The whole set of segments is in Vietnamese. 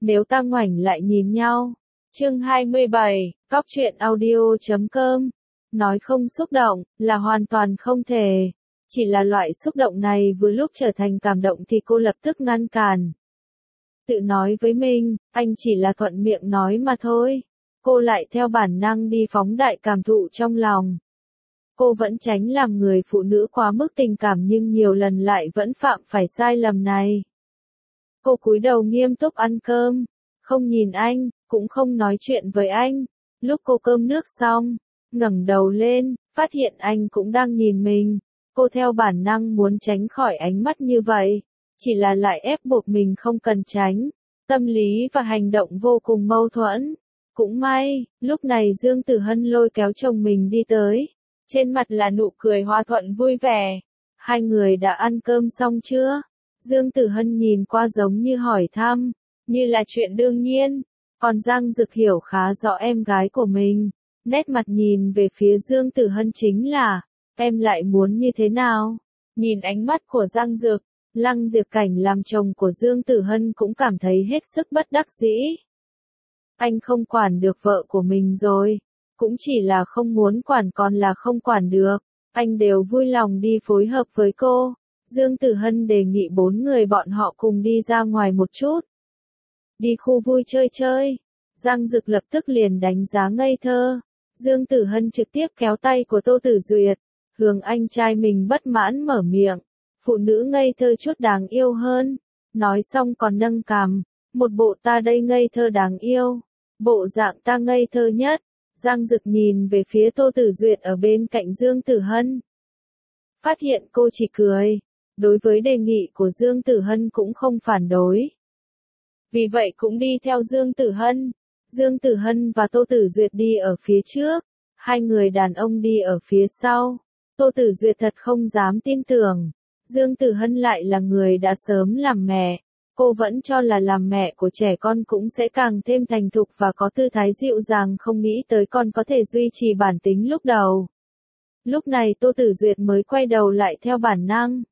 nếu ta ngoảnh lại nhìn nhau. Chương 27, Cóc truyện audio.com. Nói không xúc động, là hoàn toàn không thể. Chỉ là loại xúc động này vừa lúc trở thành cảm động thì cô lập tức ngăn cản. Tự nói với mình, anh chỉ là thuận miệng nói mà thôi. Cô lại theo bản năng đi phóng đại cảm thụ trong lòng. Cô vẫn tránh làm người phụ nữ quá mức tình cảm nhưng nhiều lần lại vẫn phạm phải sai lầm này. Cô cúi đầu nghiêm túc ăn cơm, không nhìn anh, cũng không nói chuyện với anh. Lúc cô cơm nước xong, ngẩng đầu lên, phát hiện anh cũng đang nhìn mình. Cô theo bản năng muốn tránh khỏi ánh mắt như vậy, chỉ là lại ép buộc mình không cần tránh. Tâm lý và hành động vô cùng mâu thuẫn. Cũng may, lúc này Dương Tử Hân lôi kéo chồng mình đi tới. Trên mặt là nụ cười hòa thuận vui vẻ. Hai người đã ăn cơm xong chưa? Dương Tử Hân nhìn qua giống như hỏi thăm, như là chuyện đương nhiên. Còn Giang Dực hiểu khá rõ em gái của mình. Nét mặt nhìn về phía Dương Tử Hân chính là, em lại muốn như thế nào? Nhìn ánh mắt của Giang Dực, Lăng Diệp Cảnh làm chồng của Dương Tử Hân cũng cảm thấy hết sức bất đắc dĩ. Anh không quản được vợ của mình rồi. Cũng chỉ là không muốn quản còn là không quản được. Anh đều vui lòng đi phối hợp với cô. Dương Tử Hân đề nghị 4 người bọn họ cùng đi ra ngoài một chút. Đi khu vui chơi chơi. Giang Dực lập tức liền đánh giá ngây thơ. Dương Tử Hân trực tiếp kéo tay của Tô Tử Duyệt. Hướng anh trai mình bất mãn mở miệng. Phụ nữ ngây thơ chút đáng yêu hơn. Nói xong còn nâng cằm. Một bộ ta đây ngây thơ đáng yêu. Bộ dạng ta ngây thơ nhất. Giang Dực nhìn về phía Tô Tử Duyệt ở bên cạnh Dương Tử Hân. Phát hiện cô chỉ cười. Đối với đề nghị của Dương Tử Hân cũng không phản đối. Vì vậy cũng đi theo Dương Tử Hân. Dương Tử Hân và Tô Tử Duyệt đi ở phía trước. Hai người đàn ông đi ở phía sau. Tô Tử Duyệt thật không dám tin tưởng. Dương Tử Hân lại là người đã sớm làm mẹ. Cô vẫn cho là làm mẹ của trẻ con cũng sẽ càng thêm thành thục và có tư thái dịu dàng, không nghĩ tới con có thể duy trì bản tính lúc đầu. Lúc này Tô Tử Duyệt mới quay đầu lại theo bản năng.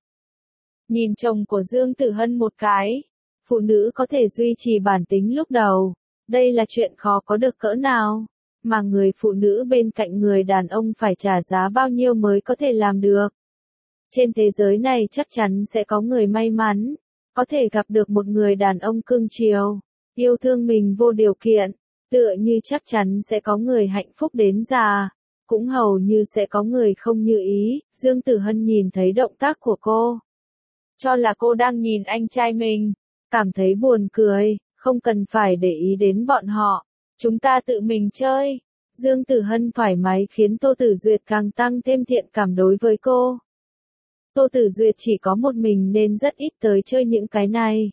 Nhìn chồng của Dương Tử Hân một cái. Phụ nữ có thể duy trì bản tính lúc đầu. Đây là chuyện khó có được cỡ nào. Mà người phụ nữ bên cạnh người đàn ông phải trả giá bao nhiêu mới có thể làm được. Trên thế giới này chắc chắn sẽ có người may mắn. Có thể gặp được một người đàn ông cưng chiều, yêu thương mình vô điều kiện, tựa như chắc chắn sẽ có người hạnh phúc đến già, cũng hầu như sẽ có người không như ý. Dương Tử Hân nhìn thấy động tác của cô, cho là cô đang nhìn anh trai mình, cảm thấy buồn cười, không cần phải để ý đến bọn họ, chúng ta tự mình chơi. Dương Tử Hân thoải mái khiến Tô Tử Duyệt càng tăng thêm thiện cảm đối với cô. Tô Tử Duyệt chỉ có một mình nên rất ít tới chơi những cái này.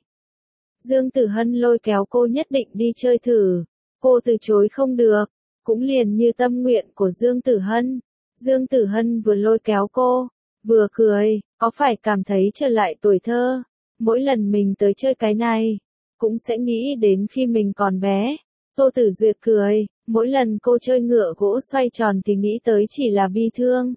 Dương Tử Hân lôi kéo cô nhất định đi chơi thử. Cô từ chối không được, cũng liền như tâm nguyện của Dương Tử Hân. Dương Tử Hân vừa lôi kéo cô, vừa cười, có phải cảm thấy trở lại tuổi thơ. Mỗi lần mình tới chơi cái này, cũng sẽ nghĩ đến khi mình còn bé. Tô Tử Duyệt cười, mỗi lần cô chơi ngựa gỗ xoay tròn thì nghĩ tới chỉ là bi thương.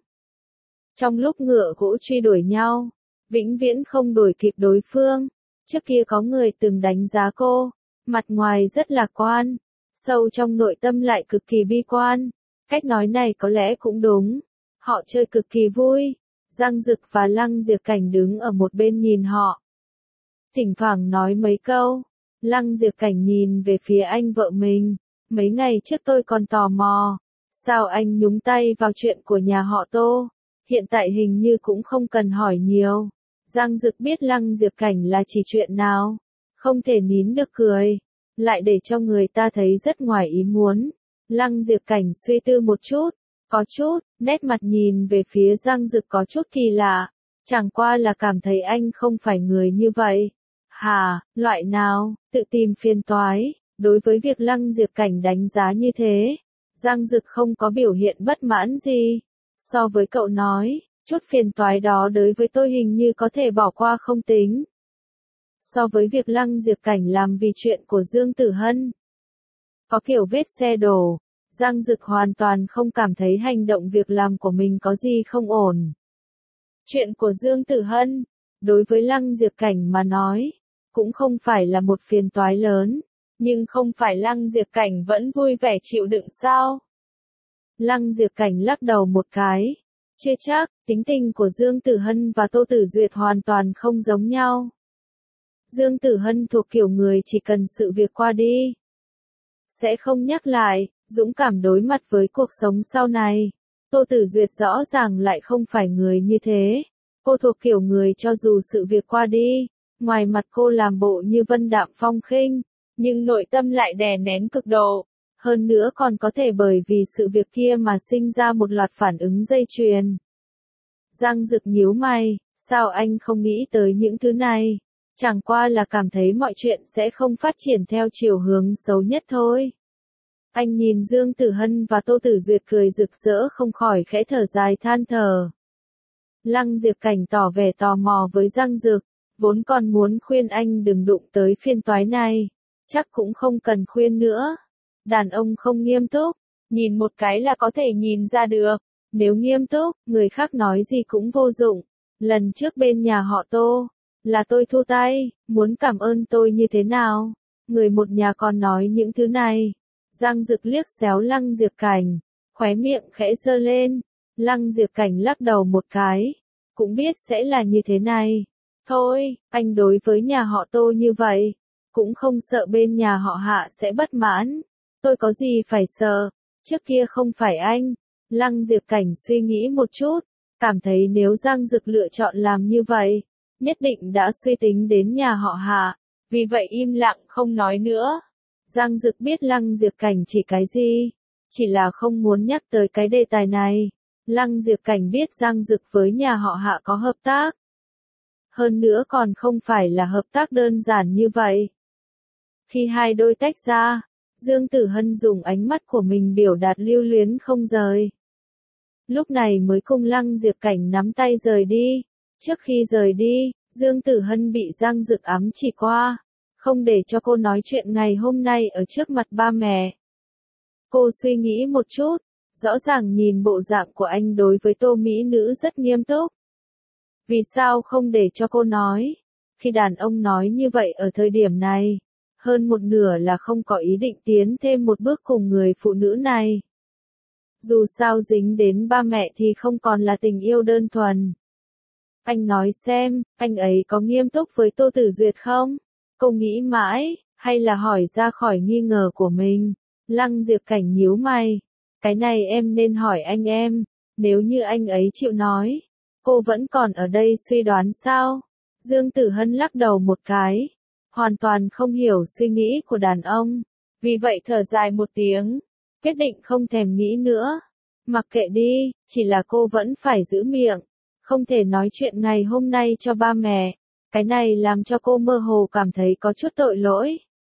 Trong lúc ngựa gỗ truy đuổi nhau, vĩnh viễn không đuổi kịp đối phương. Trước kia có người từng đánh giá cô, mặt ngoài rất lạc quan, sâu trong nội tâm lại cực kỳ bi quan. Cách nói này có lẽ cũng đúng. Họ chơi cực kỳ vui. Giang Dực và Lăng Diệp Cảnh đứng ở một bên nhìn họ. Thỉnh thoảng nói mấy câu. Lăng Diệp Cảnh nhìn về phía anh vợ mình. Mấy ngày trước tôi còn tò mò. Sao anh nhúng tay vào chuyện của nhà họ Tô? Hiện tại hình như cũng không cần hỏi nhiều. Giang Dực biết Lăng Diệp Cảnh là chỉ chuyện nào. Không thể nín được cười. Lại để cho người ta thấy rất ngoài ý muốn. Lăng Diệp Cảnh suy tư một chút. Có chút, nét mặt nhìn về phía Giang Dực có chút kỳ lạ. Chẳng qua là cảm thấy anh không phải người như vậy. Hà, loại nào, tự tìm phiền toái. Đối với việc Lăng Diệp Cảnh đánh giá như thế, Giang Dực không có biểu hiện bất mãn gì. So với cậu nói, chút phiền toái đó đối với tôi hình như có thể bỏ qua không tính. So với việc Lăng Diệp Cảnh làm vì chuyện của Dương Tử Hân, có kiểu vết xe đổ, Giang Dực hoàn toàn không cảm thấy hành động việc làm của mình có gì không ổn. Chuyện của Dương Tử Hân, đối với Lăng Diệp Cảnh mà nói, cũng không phải là một phiền toái lớn, Nhưng không phải Lăng Diệp Cảnh vẫn vui vẻ chịu đựng sao? Lăng Diệp Cảnh lắc đầu một cái. Chưa chắc, tính tình của Dương Tử Hân và Tô Tử Duyệt hoàn toàn không giống nhau. Dương Tử Hân thuộc kiểu người chỉ cần sự việc qua đi, sẽ không nhắc lại, dũng cảm đối mặt với cuộc sống sau này. Tô Tử Duyệt rõ ràng lại không phải người như thế. Cô thuộc kiểu người cho dù sự việc qua đi, ngoài mặt cô làm bộ như vân đạm phong khinh, nhưng nội tâm lại đè nén cực độ. Hơn nữa còn có thể bởi vì sự việc kia mà sinh ra một loạt phản ứng dây chuyền. Giang Dực nhíu mày, sao anh không nghĩ tới những thứ này? Chẳng qua là cảm thấy mọi chuyện sẽ không phát triển theo chiều hướng xấu nhất thôi. Anh nhìn Dương Tử Hân và Tô Tử Duyệt cười rực rỡ không khỏi khẽ thở dài than thở. Lăng Diệp Cảnh tỏ vẻ tò mò với Giang Dực, vốn còn muốn khuyên anh đừng đụng tới phiên toái này, chắc cũng không cần khuyên nữa. Đàn ông không nghiêm túc, nhìn một cái là có thể nhìn ra được, nếu nghiêm túc, người khác nói gì cũng vô dụng. Lần trước bên nhà họ Tô, là tôi thu tay, muốn cảm ơn tôi như thế nào? Người một nhà còn nói những thứ này. Giang Dực liếc xéo Lăng Diệp Cảnh, khóe miệng khẽ giơ lên. Lăng Diệp Cảnh lắc đầu một cái, cũng biết sẽ là như thế này. Thôi, anh đối với nhà họ Tô như vậy, cũng không sợ bên nhà họ Hạ sẽ bất mãn. Tôi có gì phải sợ, trước kia không phải anh. Lăng Diệp Cảnh suy nghĩ một chút, cảm thấy nếu Giang Dực lựa chọn làm như vậy, nhất định đã suy tính đến nhà họ Hạ, vì vậy im lặng không nói nữa. Giang Dực biết Lăng Diệp Cảnh chỉ cái gì, chỉ là không muốn nhắc tới cái đề tài này. Lăng Diệp Cảnh biết Giang Dực với nhà họ Hạ có hợp tác. Hơn nữa còn không phải là hợp tác đơn giản như vậy. Khi hai đôi tách ra, Dương Tử Hân dùng ánh mắt của mình biểu đạt lưu luyến không rời. Lúc này mới cùng Lăng Diệp Cảnh nắm tay rời đi. Trước khi rời đi, Dương Tử Hân bị Giang Dực ám chỉ qua, không để cho cô nói chuyện ngày hôm nay ở trước mặt ba mẹ. Cô suy nghĩ một chút, rõ ràng nhìn bộ dạng của anh đối với Tô Mỹ Nữ rất nghiêm túc. Vì sao không để cho cô nói? Khi đàn ông nói như vậy ở thời điểm này, hơn một nửa là không có ý định tiến thêm một bước cùng người phụ nữ này. Dù sao dính đến ba mẹ thì không còn là tình yêu đơn thuần. Anh nói xem, anh ấy có nghiêm túc với Tô Tử Duyệt không? Cô nghĩ mãi, hay là hỏi ra khỏi nghi ngờ của mình? Lăng Diệp Cảnh nhíu mày. Cái này em nên hỏi anh em, nếu như anh ấy chịu nói. Cô vẫn còn ở đây suy đoán sao? Dương Tử Hân lắc đầu một cái, hoàn toàn không hiểu suy nghĩ của đàn ông. Vì vậy thở dài một tiếng, quyết định không thèm nghĩ nữa. Mặc kệ đi, chỉ là cô vẫn phải giữ miệng, không thể nói chuyện ngày hôm nay cho ba mẹ. Cái này làm cho cô mơ hồ cảm thấy có chút tội lỗi.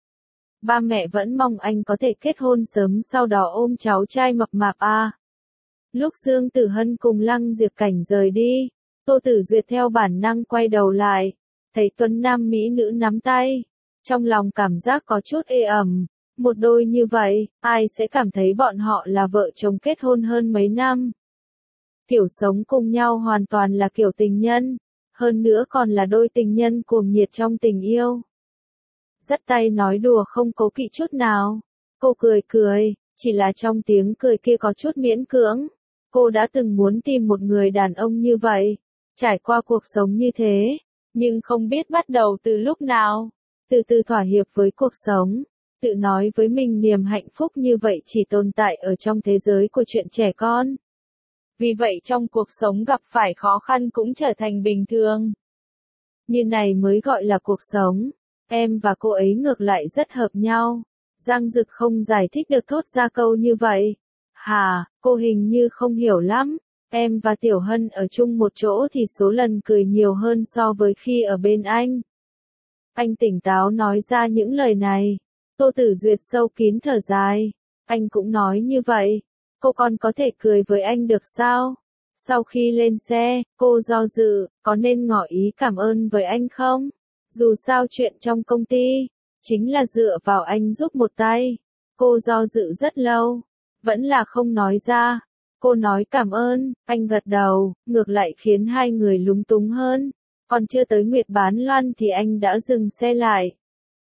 Ba mẹ vẫn mong anh có thể kết hôn sớm sau đó ôm cháu trai mập mạp à. Lúc Dương Tử Hân cùng Lăng Diệp Cảnh rời đi, Tô Tử Duyệt theo bản năng quay đầu lại, thấy tuấn nam mỹ nữ nắm tay. Trong lòng cảm giác có chút ê ẩm, một đôi như vậy, ai sẽ cảm thấy bọn họ là vợ chồng kết hôn hơn mấy năm. Kiểu sống cùng nhau hoàn toàn là kiểu tình nhân, hơn nữa còn là đôi tình nhân cuồng nhiệt trong tình yêu. Dắt tay nói đùa không cố kỵ chút nào. Cô cười cười, chỉ là trong tiếng cười kia có chút miễn cưỡng. Cô đã từng muốn tìm một người đàn ông như vậy, trải qua cuộc sống như thế, nhưng không biết bắt đầu từ lúc nào. Từ từ thỏa hiệp với cuộc sống, tự nói với mình niềm hạnh phúc như vậy chỉ tồn tại ở trong thế giới của chuyện trẻ con. Vì vậy trong cuộc sống gặp phải khó khăn cũng trở thành bình thường. Như này mới gọi là cuộc sống. Em và cô ấy ngược lại rất hợp nhau. Giang Dực không giải thích được thốt ra câu như vậy. Hà, cô hình như không hiểu lắm. Em và Tiểu Hân ở chung một chỗ thì số lần cười nhiều hơn so với khi ở bên anh. Anh tỉnh táo nói ra những lời này. Tô Tử Duyệt sâu kín thở dài. Anh cũng nói như vậy. Cô còn có thể cười với anh được sao? Sau khi lên xe, cô do dự, có nên ngỏ ý cảm ơn với anh không? Dù sao chuyện trong công ty, chính là dựa vào anh giúp một tay. Cô do dự rất lâu, vẫn là không nói ra. Cô nói cảm ơn, anh gật đầu, ngược lại khiến hai người lúng túng hơn. Còn chưa tới Nguyệt Bán Loan thì anh đã dừng xe lại.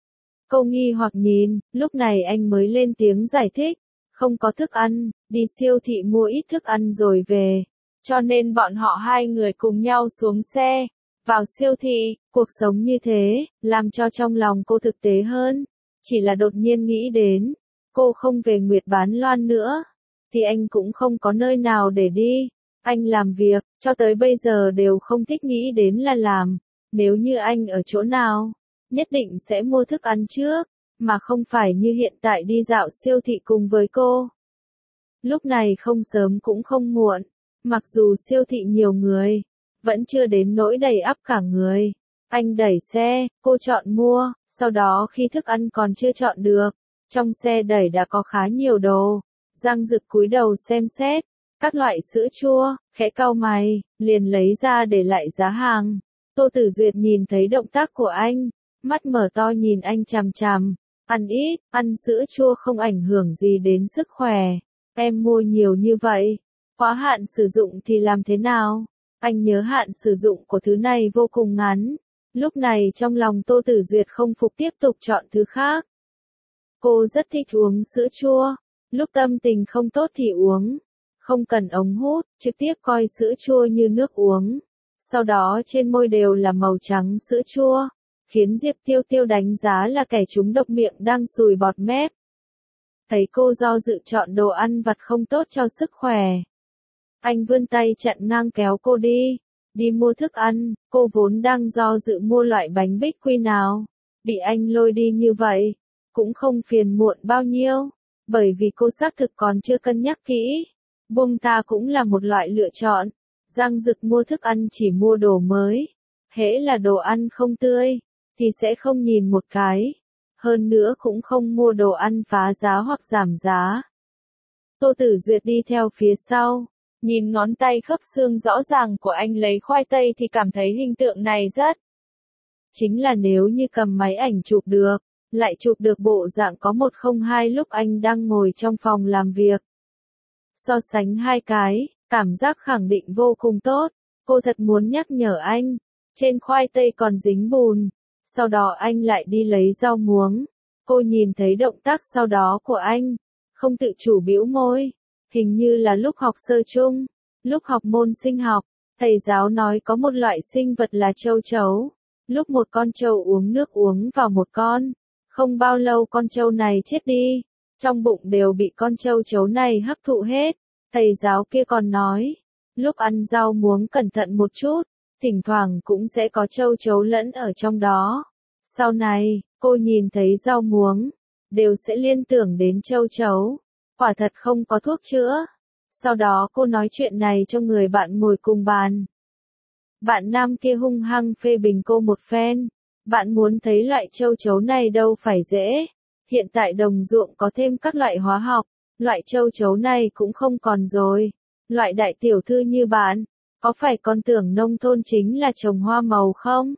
Cô nghi hoặc nhìn, lúc này anh mới lên tiếng giải thích. Không có thức ăn, đi siêu thị mua ít thức ăn rồi về. Cho nên bọn họ hai người cùng nhau xuống xe, vào siêu thị, cuộc sống như thế, làm cho trong lòng cô thực tế hơn. Chỉ là đột nhiên nghĩ đến, cô không về Nguyệt Bán Loan nữa, thì anh cũng không có nơi nào để đi. Anh làm việc, cho tới bây giờ đều không thích nghĩ đến là làm. Nếu như anh ở chỗ nào, nhất định sẽ mua thức ăn trước, mà không phải như hiện tại đi dạo siêu thị cùng với cô. Lúc này không sớm cũng không muộn, mặc dù siêu thị nhiều người, vẫn chưa đến nỗi đầy ắp cả người. Anh đẩy xe, cô chọn mua, sau đó khi thức ăn còn chưa chọn được, trong xe đẩy đã có khá nhiều đồ. Giang Dực cúi đầu xem xét, các loại sữa chua, khẽ cau mày, liền lấy ra để lại giá hàng. Tô Tử Duyệt nhìn thấy động tác của anh, mắt mở to nhìn anh chằm chằm. Ăn ít, ăn sữa chua không ảnh hưởng gì đến sức khỏe. Em mua nhiều như vậy, quá hạn sử dụng thì làm thế nào? Anh nhớ hạn sử dụng của thứ này vô cùng ngắn. Lúc này trong lòng Tô Tử Duyệt không phục tiếp tục chọn thứ khác. Cô rất thích uống sữa chua, lúc tâm tình không tốt thì uống, không cần ống hút, trực tiếp coi sữa chua như nước uống. Sau đó trên môi đều là màu trắng sữa chua, khiến Diệp Tiêu Tiêu đánh giá là kẻ trúng độc miệng đang sùi bọt mép. Thấy cô do dự chọn đồ ăn vặt không tốt cho sức khỏe, anh vươn tay chặn ngang kéo cô đi mua thức ăn. Cô vốn đang do dự mua loại bánh bích quy nào, bị anh lôi đi như vậy, cũng không phiền muộn bao nhiêu, bởi vì cô xác thực còn chưa cân nhắc kỹ. Buông tha cũng là một loại lựa chọn. Giang Dực mua thức ăn chỉ mua đồ mới, hễ là đồ ăn không tươi, thì sẽ không nhìn một cái. Hơn nữa cũng không mua đồ ăn phá giá hoặc giảm giá. Tô Tử Duyệt đi theo phía sau, nhìn ngón tay khớp xương rõ ràng của anh lấy khoai tây thì cảm thấy hình tượng này rất. Chính là nếu như cầm máy ảnh chụp được, lại chụp được bộ dạng có 102 lúc anh đang ngồi trong phòng làm việc. So sánh hai cái, cảm giác khẳng định vô cùng tốt. Cô thật muốn nhắc nhở anh, trên khoai tây còn dính bùn. Sau đó anh lại đi lấy rau muống. Cô nhìn thấy động tác sau đó của anh, không tự chủ bĩu môi. Hình như là lúc học sơ chung, lúc học môn sinh học, thầy giáo nói có một loại sinh vật là châu chấu. Lúc một con trâu uống nước uống vào một con, không bao lâu con trâu này chết đi. Trong bụng đều bị con trâu chấu này hấp thụ hết. Thầy giáo kia còn nói, lúc ăn rau muống cẩn thận một chút, thỉnh thoảng cũng sẽ có trâu chấu lẫn ở trong đó. Sau này, cô nhìn thấy rau muống, đều sẽ liên tưởng đến trâu chấu. Quả thật không có thuốc chữa. Sau đó cô nói chuyện này cho người bạn ngồi cùng bàn. Bạn nam kia hung hăng phê bình cô một phen. Bạn muốn thấy loại trâu chấu này đâu phải dễ. Hiện tại đồng ruộng có thêm các loại hóa học, loại trâu chấu này cũng không còn rồi. Loại đại tiểu thư như bạn, có phải còn tưởng nông thôn chính là trồng hoa màu không?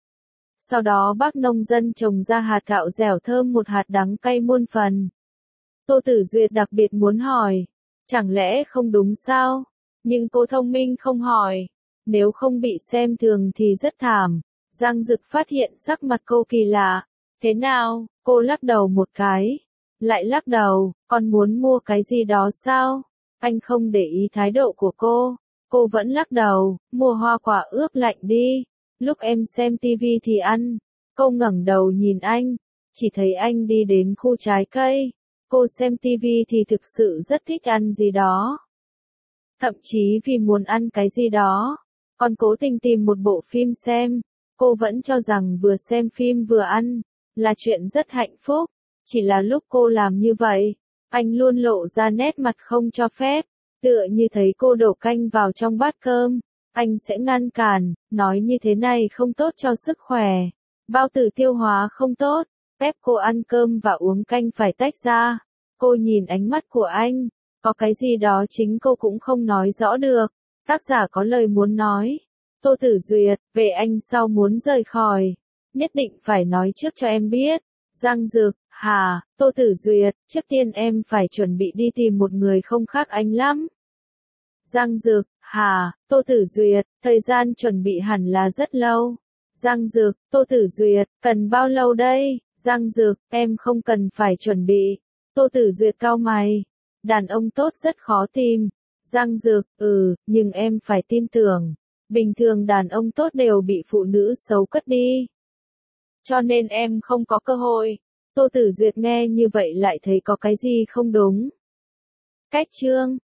Sau đó bác nông dân trồng ra hạt gạo dẻo thơm một hạt đắng cay muôn phần. Tô Tử Duyệt đặc biệt muốn hỏi, chẳng lẽ không đúng sao? Nhưng cô thông minh không hỏi, nếu không bị xem thường thì rất thảm. Giang Dực phát hiện sắc mặt cô kỳ lạ. Thế nào? Cô lắc đầu một cái. Lại lắc đầu, con muốn mua cái gì đó sao? Anh không để ý thái độ của cô. Cô vẫn lắc đầu, mua hoa quả ướp lạnh đi. Lúc em xem tivi thì ăn. Cô ngẩng đầu nhìn anh, chỉ thấy anh đi đến khu trái cây. Cô xem tivi thì thực sự rất thích ăn gì đó. Thậm chí vì muốn ăn cái gì đó, còn cố tình tìm một bộ phim xem. Cô vẫn cho rằng vừa xem phim vừa ăn là chuyện rất hạnh phúc. Chỉ là lúc cô làm như vậy, anh luôn lộ ra nét mặt không cho phép. Tựa như thấy cô đổ canh vào trong bát cơm, anh sẽ ngăn cản, nói như thế này không tốt cho sức khỏe. Bao tử tiêu hóa không tốt, ép cô ăn cơm và uống canh phải tách ra. Cô nhìn ánh mắt của anh, có cái gì đó chính cô cũng không nói rõ được. Tác giả có lời muốn nói. Tô Tử Duyệt, về anh sau muốn rời khỏi, nhất định phải nói trước cho em biết. Giang Dực, hà, Tô Tử Duyệt, trước tiên em phải chuẩn bị đi tìm một người không khác anh lắm. Giang Dực, hà, Tô Tử Duyệt, thời gian chuẩn bị hẳn là rất lâu. Giang Dực, Tô Tử Duyệt, cần bao lâu đây? Giang Dược, em không cần phải chuẩn bị. Tô Tử Duyệt cau mày. Đàn ông tốt rất khó tìm. Giang Dược, nhưng em phải tin tưởng. Bình thường đàn ông tốt đều bị phụ nữ xấu cất đi. Cho nên em không có cơ hội. Tô Tử Duyệt nghe như vậy lại thấy có cái gì không đúng. Cách chương